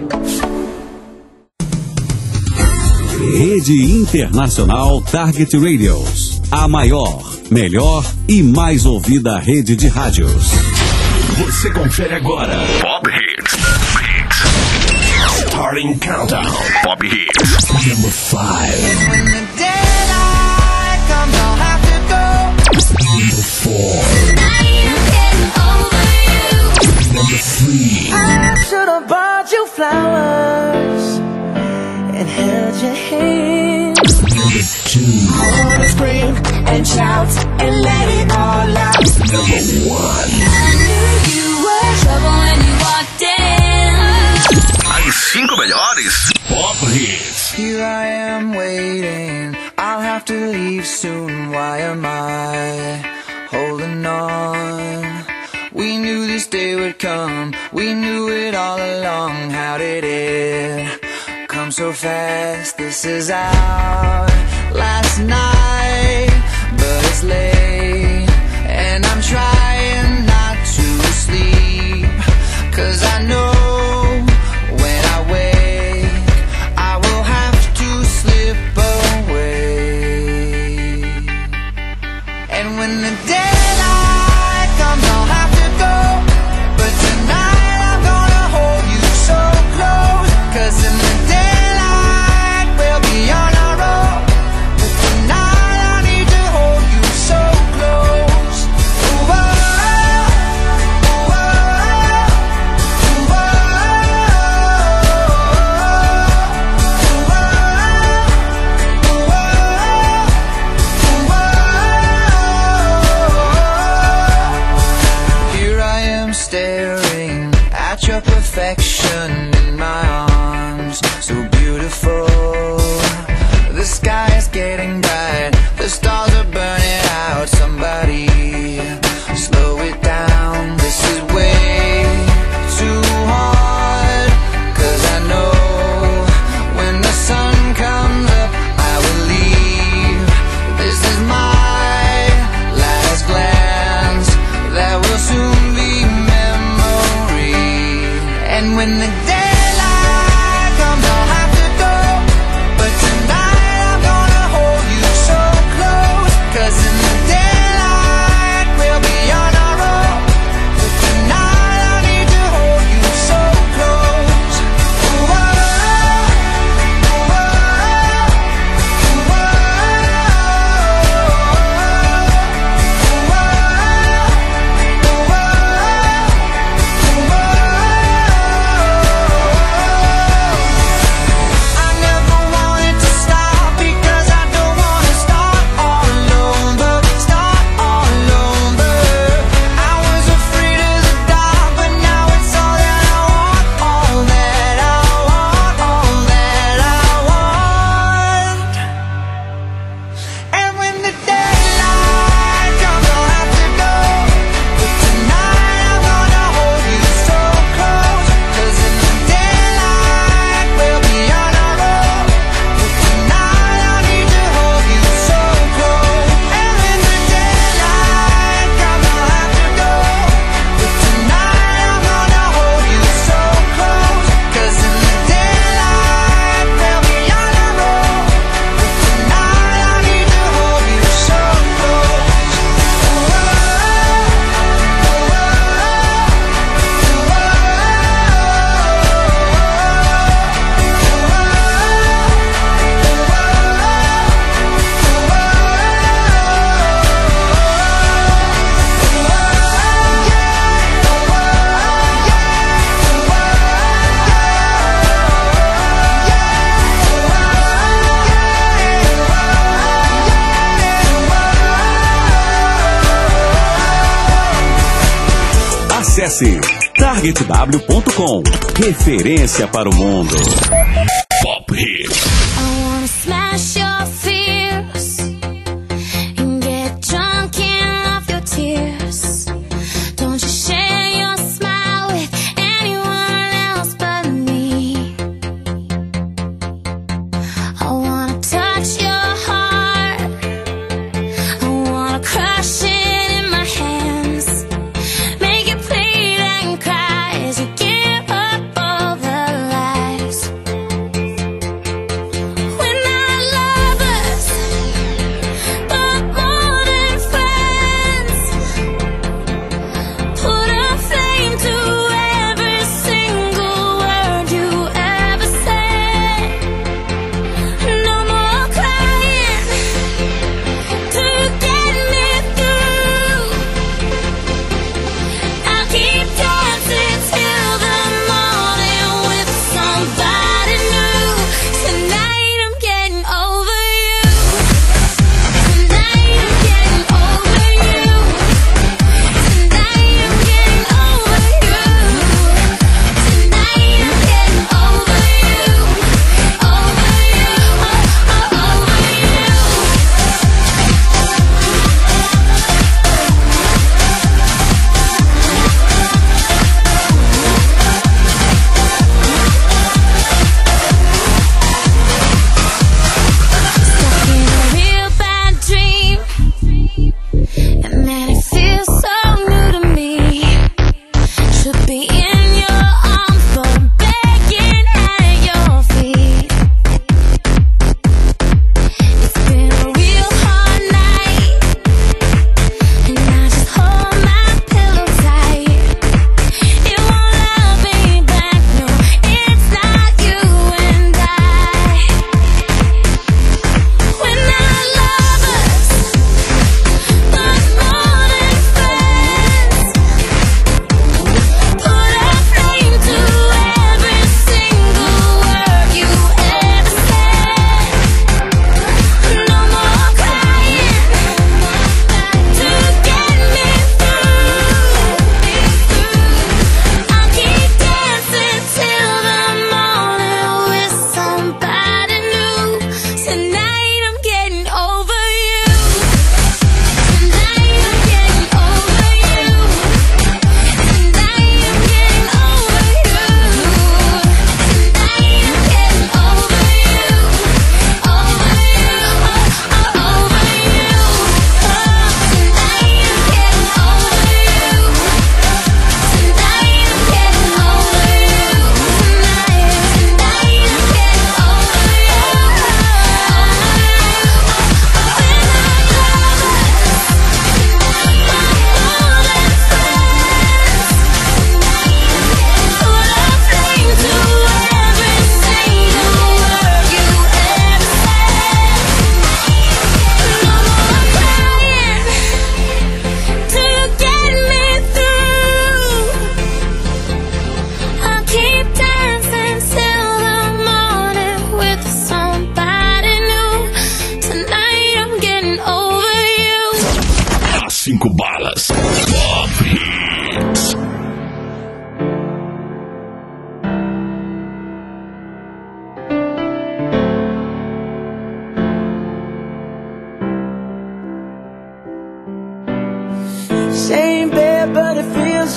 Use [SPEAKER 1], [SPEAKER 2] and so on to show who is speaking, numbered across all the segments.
[SPEAKER 1] Rede Internacional Target Radios. A maior, melhor e mais ouvida rede de rádios.
[SPEAKER 2] Você confere agora Pop Hits. Starting Countdown. Pop Hits. Number 5.
[SPEAKER 3] When the daylight comes, I'll have to go.
[SPEAKER 2] Number 4. Number 3.
[SPEAKER 3] I should have bought you flowers and held your hand.
[SPEAKER 2] Number 2.
[SPEAKER 3] I wanna scream and shout and let it all out.
[SPEAKER 2] Number 1.
[SPEAKER 4] I knew you were trouble when you walked in.
[SPEAKER 2] As 5 melhores Pop Hits.
[SPEAKER 3] Here I am waiting, I'll have to leave soon. Why am I holding on? We knew this day would come, we knew it all along. How did it come so fast? This is our last night, but it's late, and I'm trying not to sleep, 'cause I know when I wake I will have to slip away. And when the daylight comes, I'll have to go, but tonight I'm gonna hold you so close, 'cause in the daylight we'll be on our own, but tonight I need to hold you so close. Ooh, oh, ooh, oh, ooh, oh, Here I am staring at your perfection in my arms, so beautiful. The sky is getting bright, the stars are burning out. Somebody slow it down, this is way too hard, 'cause I know when the sun comes up I will leave. This is my last glance, that will soon be memory. And when the daylight comes I'll have to go, but tonight I'm gonna hold you so close, 'cause in the daylight we'll be on our own, but tonight I need to hold you so close. Ooh, oh, ooh, oh, ooh, oh, I never wanted to stop, because I don't wanna start all alone, but start all alone, but I was afraid of the dark, but now it's all that I want, all that I want, all that I want. And when the daylight comes I'll have to go, but tonight I'm gonna hold you so close, 'cause in the daylight we'll be on our own, but tonight I need to hold you so close. And when the daylight comes I'll have to go, but tonight I'm gonna hold you so close, 'cause in the daylight we'll be on our own, but tonight I need to hold you so close.
[SPEAKER 1] Acesse targetw.com. Referência para o mundo.
[SPEAKER 2] Pop Hits.
[SPEAKER 4] I wanna smash your fears and get drunk off your tears. Don't you share your smile with anyone else but me. I wanna touch your heart, I wanna crush it in my hands, make it bleed and cry as you give up all the lies.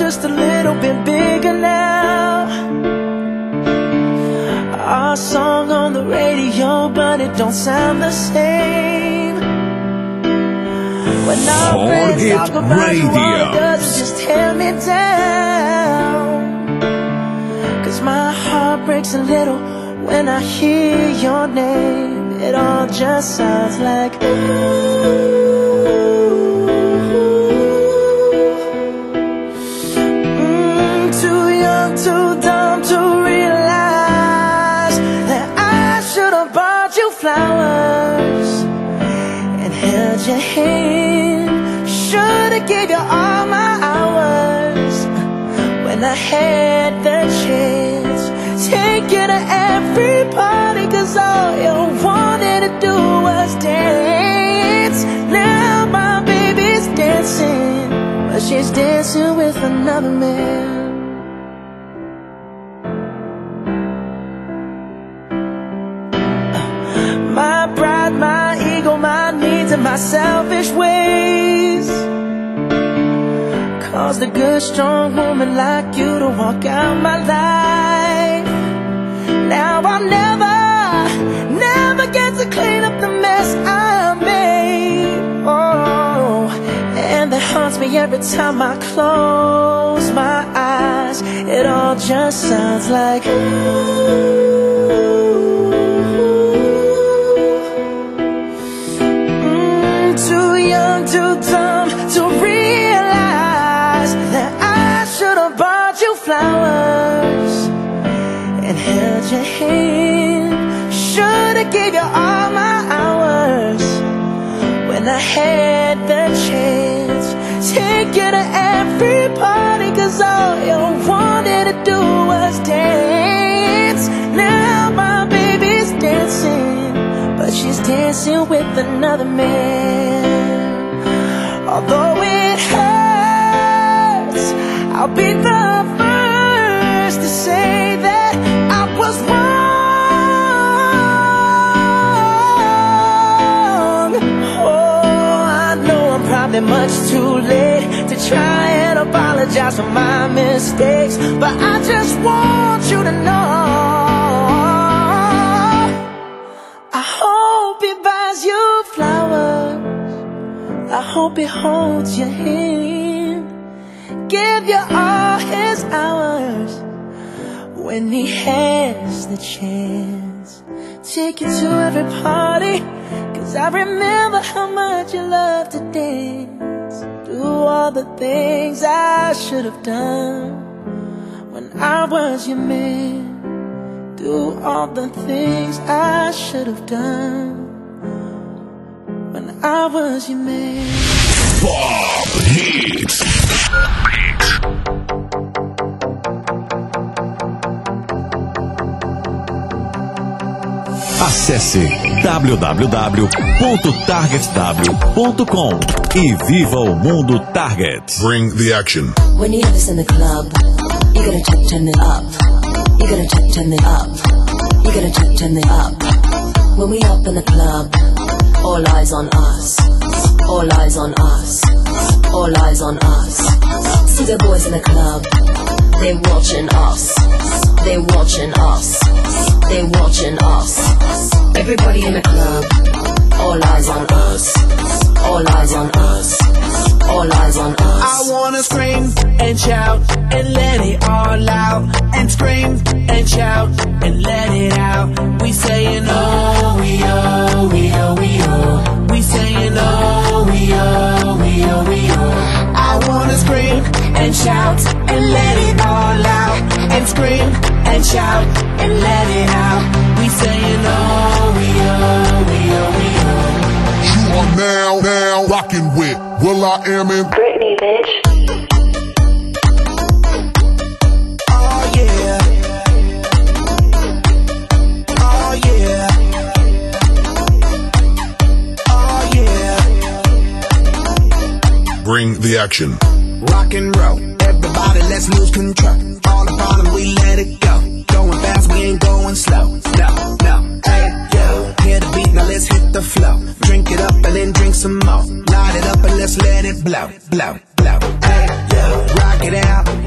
[SPEAKER 5] just a little bit bigger now. Our song on the radio, but it don't sound the same. When our friends talk about you, all it does is just tear me down. 'Cause my heart breaks a little when I hear your name. It all just sounds like ooh. Too young, too dumb to realize that I should have bought you flowers and held your hand. Should have gave you all my hours when I had the chance. Take you to every party, 'cause all you wanted to do was dance. Now my baby's dancing, but she's dancing with another man. My pride, my ego, my needs, and my selfish ways caused a good, strong woman like you to walk out my life. Now I'll never get to clean up the mess I made. Oh, and that haunts me every time I close my eyes. It all just sounds like ooh. Too young, too dumb to realize that I should have bought you flowers and held your hand. Should have gave you all my hours when I had the chance. Take you to every party, 'cause all you wanted to do was dance. Now my baby's dancing, but she's dancing with another man. Although it hurts, I'll be the first to say that I was wrong. Oh, I know I'm probably much too late to try and apologize for my mistakes, but I just want you to know I hope he buys you flowers. I hope he holds your hand, give you all his hours when he has the chance. Take you to every party, 'cause I remember how much you love to dance. Do all the things I should have done when I was your man. Do all the things I should have done when I was your man.
[SPEAKER 2] Pop Hits.
[SPEAKER 1] Acesse www.targetw.com e viva o mundo Target.
[SPEAKER 2] Bring the action.
[SPEAKER 6] When you have this in the club, you gotta turn it up. You gotta turn it up. You gotta turn it up. When we up in the club, all eyes on us. All eyes on us. All eyes on us. See the boys in the club, they watching us. They watching us. They watching us. Everybody in the club, all eyes on us. All eyes on us. All eyes on us.
[SPEAKER 5] I wanna scream and shout and let it all out. And scream and shout and let it out. We saying oh, we oh, we oh, we oh. We saying oh, we oh, we oh, we oh. I wanna scream and shout and let it all out. And scream and shout and let it out. We saying oh, we oh, we oh, we oh.
[SPEAKER 7] You are now rocking with will.i.am in
[SPEAKER 6] Britney, bitch.
[SPEAKER 5] Oh yeah. Oh yeah. Oh yeah.
[SPEAKER 7] Bring the action.
[SPEAKER 5] Rock and roll, everybody let's lose control. All upon them, we let it go. Going fast, we ain't going slow. No, no, hey, yo. Hear the beat, now let's hit the flow. Drink it up and then drink some more. Light it up and let's let it blow, blow, blow. Hey, yo. Rock it out,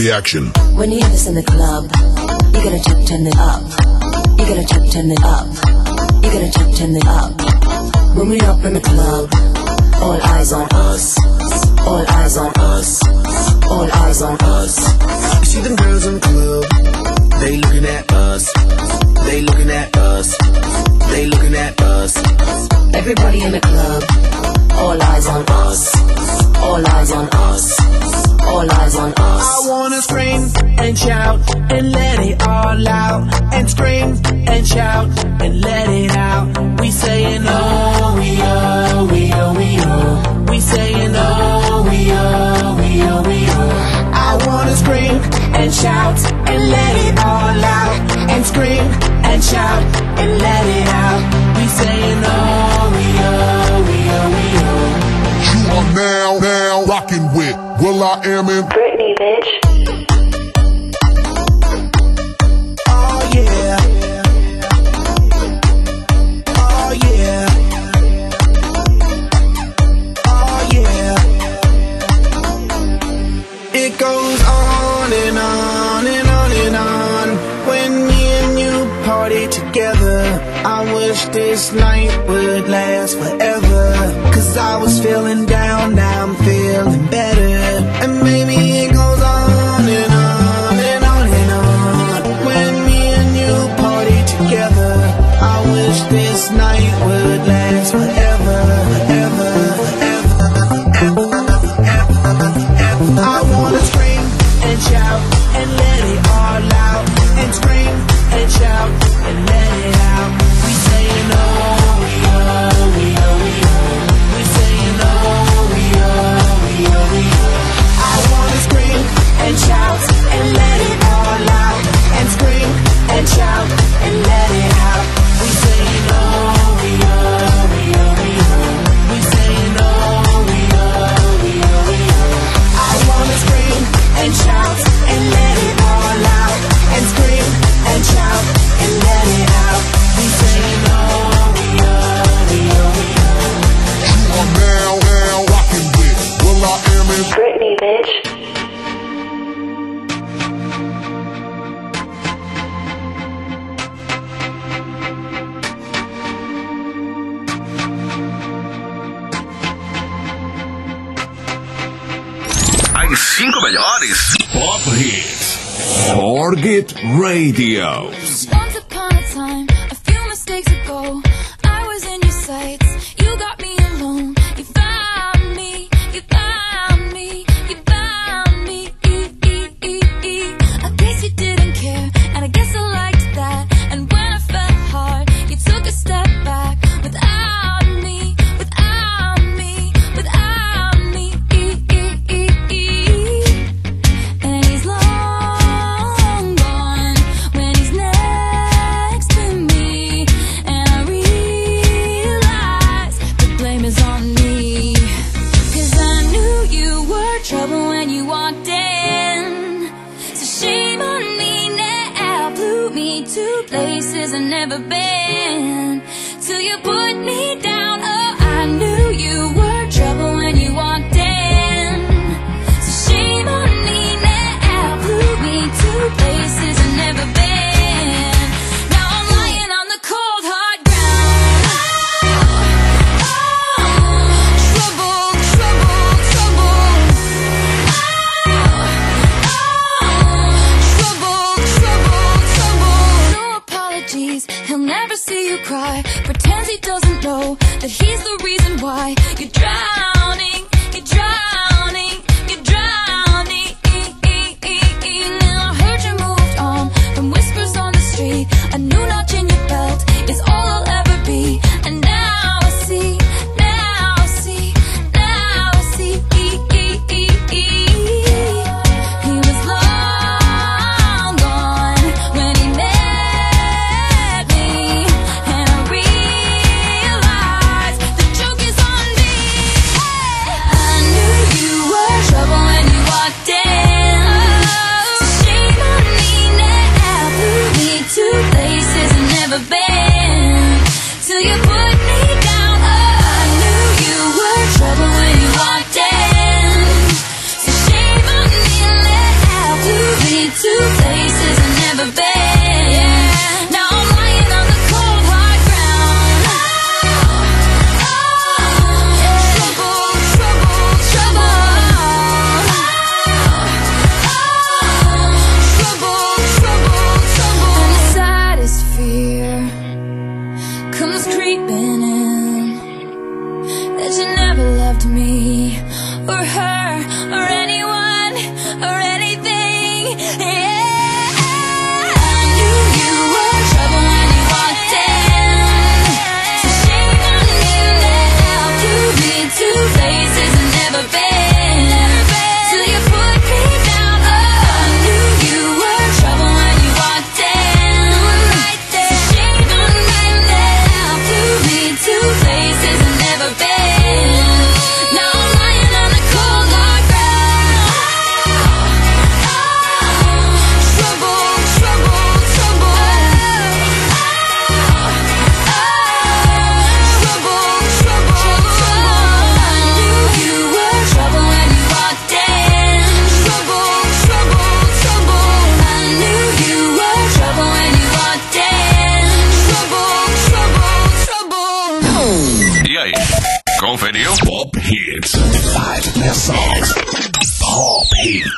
[SPEAKER 7] the action.
[SPEAKER 6] When you hear this in the club, you gotta turn it up. You gotta turn it up. You gotta turn it up. When we up in the club, all eyes on us. All eyes on us. All eyes on us.
[SPEAKER 8] You see them girls in the club, they looking at us. They looking at us. They looking at us.
[SPEAKER 6] Everybody in the club, all eyes on us. All eyes on us. All eyes on us.
[SPEAKER 8] I wanna scream and shout and let it all out. And scream and shout and let it out. We saying oh, we oh, we oh, we oh. We saying oh, we oh, we oh, we oh. I wanna scream and shout and let it all out. And scream and shout and let it out. We saying oh, we oh, we oh, we oh.
[SPEAKER 7] You are now rocking with will.i.am in
[SPEAKER 6] Britney, bitch.
[SPEAKER 8] Oh yeah. Oh yeah. Oh yeah. It goes on and on and on and on. When me and you party together, I wish this night would last forever. Cause I was feeling down, now I'm feeling better. And maybe it goes on and on and on and on. When me and you party together, I wish this night would last forever, forever, forever, forever, forever. I wanna scream and shout and let it all out. And scream and shout and let it out. We saying oh, we oh, we oh, we oh. We saying oh, we oh, we oh, we oh. I wanna scream and shout and let it all out. And scream and shout and let it out. We saying oh, we oh, we oh, we oh. We saying oh, we oh, we oh, we oh. I wanna scream and shout and let it all out. And scream and shout and let it out. We saying oh, we oh, we oh, we oh.
[SPEAKER 7] You are now rocking with will.i.am in
[SPEAKER 6] Britney, bitch.
[SPEAKER 2] As 5 melhores Pop Hits. Target Radio.
[SPEAKER 4] Once upon a time, a few mistakes ago, I was in your sights. You got me alone. You found me. You found me. You found me. I guess you didn't care, and I guess I liked that. And when I felt hard, you took a step back. Without me, without me, without me. And he's long gone when he's next to me. And I realize the blame is on me. 'Cause I knew you were trouble when you walked in. So shame on me now, blew me to places I've never been. Till you put me down, oh, I knew you were trouble when you walked in. So shame on me now, blew me to places I've never been. Now I'm lying on the cold hard ground. Trouble, trouble, trouble. Trouble, trouble, trouble. No apologies, he'll never see you cry. Pretends he doesn't know that he's the reason why you're drowning, you're drowning, you're drowning. I heard you moved on from whispers on the street. A new notch in your belt is all I'll ever be. And now I see, now I see, now I see. He was long gone when he met me. And I realized the joke is on me. comes creeping in, that you never loved me or her or anyone or anything. Yeah, I knew you were trouble when you walked in, so shame on me now. You've been to places I've never been, till you put me down. Oh, I knew you were trouble when you walked in, so shame on me now. You've been to places I've never been. Now I'm lying on the cold hard ground. Trouble, trouble, trouble. Trouble, trouble. I knew you were trouble when you walked in. Trouble, trouble, trouble. I knew you were trouble when you walked in. Trouble, trouble, trouble.
[SPEAKER 2] E aí, conferiu? Pop Hits. 5 Best Songs. Pop Hits.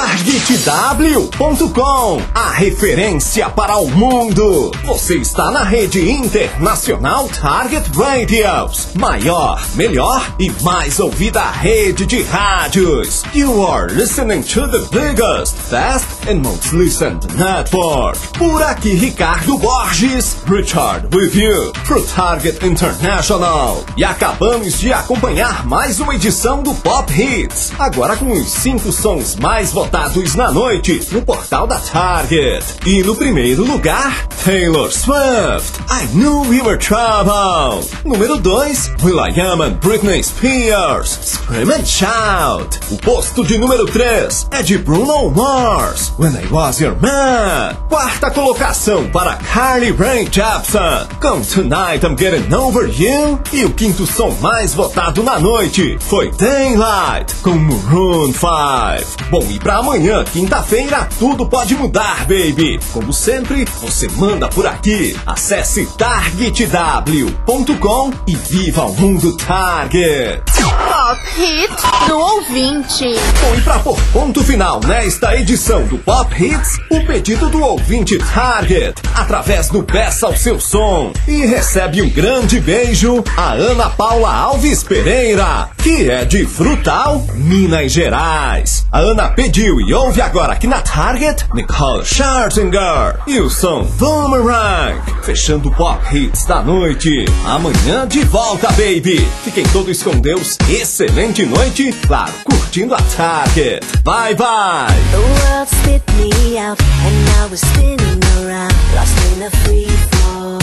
[SPEAKER 9] TargetW.com, a referência para o mundo. Você está na rede internacional Target Radios, maior, melhor e mais ouvida rede de rádios. You are listening to the biggest, best and most listened network. Por aqui Ricardo Borges, Richard with you, pro Target International. E acabamos de acompanhar mais uma edição do Pop Hits, agora com os 5 sons mais votados na noite no portal da Target. E no primeiro lugar, Taylor Swift, I Knew We Were Trouble. Número 2, will.i.am and Britney Spears, Scream and Shout. O posto de número 3 é de Bruno Mars, When I Was Your Man. Quarta colocação para Carly Rae Jepsen, com Tonight I'm Getting Over You. E o quinto som mais votado na noite foi Daylight, com Maroon 5. Bom, e pra amanhã, quinta-feira, tudo pode mudar, baby. Como sempre, você manda por aqui. Acesse targetw.com e viva o mundo Target.
[SPEAKER 10] Pop Hits do ouvinte.
[SPEAKER 9] Bom, e pra pôr ponto final nesta edição do Pop Hits, o pedido do ouvinte Target, através do Peça o Seu Som. E recebe um grande beijo a Ana Paula Alves Pereira, que é de Frutal, Minas Gerais. A Ana pediu e ouve agora aqui na Target, Nicole Scherzinger e o som Boomerang, fechando o Pop Hits da noite. Amanhã de volta, baby. Fiquem todos com Deus. Excelente noite, claro, curtindo a Target. Bye, bye.
[SPEAKER 6] The world spit me out and I was spinning around, lost in a free fall.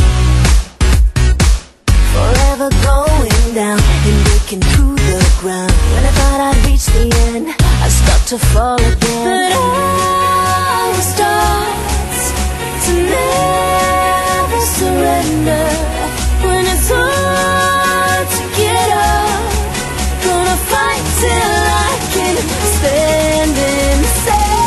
[SPEAKER 6] Forever going down and breaking through the ground. When I thought I'd reach the end, I start to fall again. But I will start to never surrender. When it's hard to get up, gonna fight till I can stand and say,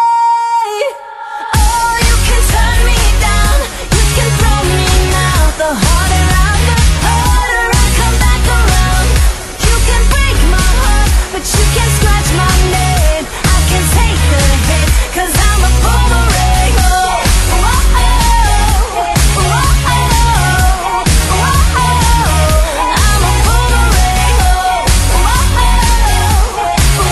[SPEAKER 6] oh, you can turn me down, you can throw me out. The harder I come back around. You can break my heart, but you can't scratch my name. I can take the hit, 'cause I'm a boomerang. Oh, oh, oh, oh, oh, oh, oh, I'm a boomerang. Oh, oh, oh,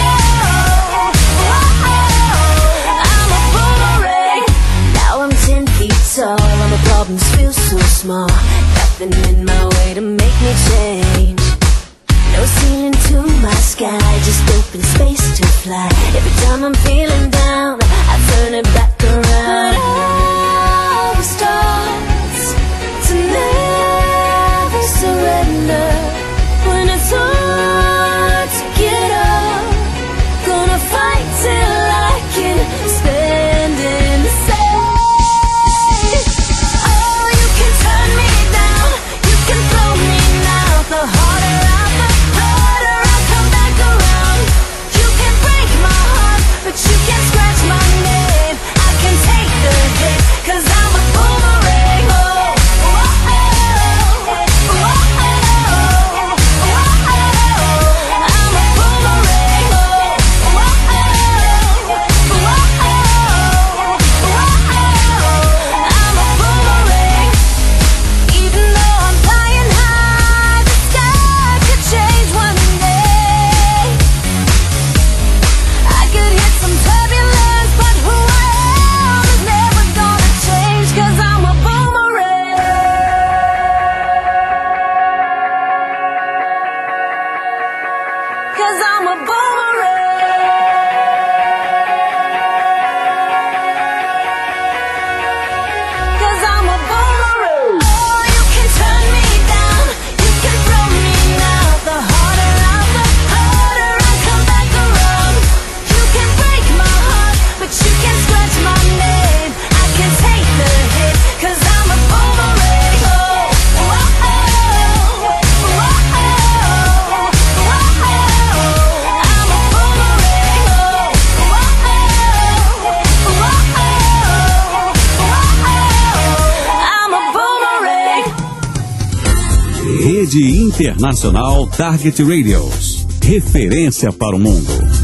[SPEAKER 6] I'm a boomerang. Now I'm 10 feet tall, all my problems feel so small. Nothing in my way to make me change. No ceiling to my sky, just open space to fly. Every time I'm feeling down, I turn it back around. But all starts to never surrender. When it's hard to get up, gonna fight till I can stand and say, oh, you can turn me down, you can throw me out. The harder I come back around. You can break my heart, but you can't scratch my name. I can take the
[SPEAKER 1] Rede Internacional Target Radios. Referência para o mundo.